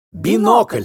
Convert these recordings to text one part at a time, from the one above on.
Бинокль.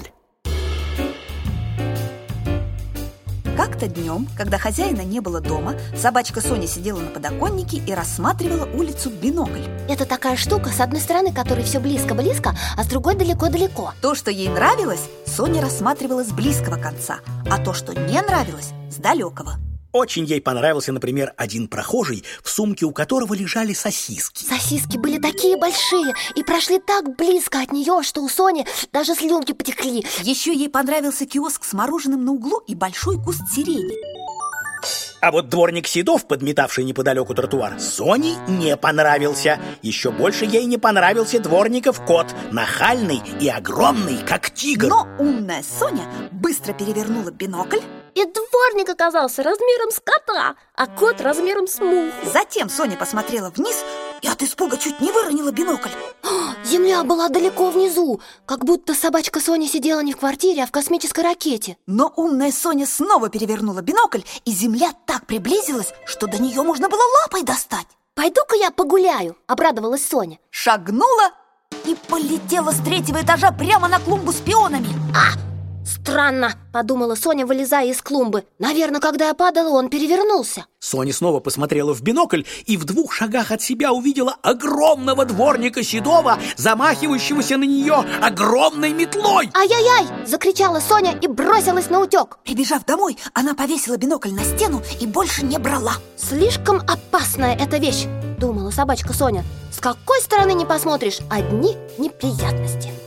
Как-то днем, когда хозяина не было дома, собачка Соня сидела на подоконнике и рассматривала улицу в бинокль. Это такая штука, с одной стороны которой все близко-близко, а с другой далеко-далеко. То, что ей нравилось, Соня рассматривала с близкого конца, а то, что не нравилось, с далекого. Очень ей понравился, например, один прохожий, в сумке у которого лежали сосиски. Сосиски были такие большие и прошли так близко от нее, что у Сони даже слюнки потекли. Еще ей понравился киоск с мороженым на углу и большой куст сирени. А вот дворник Седов, подметавший неподалеку тротуар, Соне не понравился. Еще больше ей не понравился дворников кот, нахальный и огромный, как тигр. Но умная Соня быстро перевернула бинокль. И дворник оказался размером с кота, а кот размером с муху. Затем Соня посмотрела вниз и от испуга чуть не выронила бинокль. Земля была далеко внизу, как будто собачка Соня сидела не в квартире, а в космической ракете. Но умная Соня снова перевернула бинокль, и земля так приблизилась, что до нее можно было лапой достать. «Пойду-ка я погуляю», — обрадовалась Соня. Шагнула и полетела с 3-го этажа прямо на клумбу с пионами. Странно, подумала Соня, вылезая из клумбы. Наверное, когда я падала, он перевернулся. Соня снова посмотрела в бинокль и в 2 шагах от себя увидела огромного дворника Седова, замахивающегося на нее огромной метлой. «Ай-яй-яй!» – закричала Соня и бросилась наутек. Прибежав домой, она повесила бинокль на стену и больше не брала. «Слишком опасная эта вещь», – думала собачка Соня. «С какой стороны не посмотришь, одни неприятности».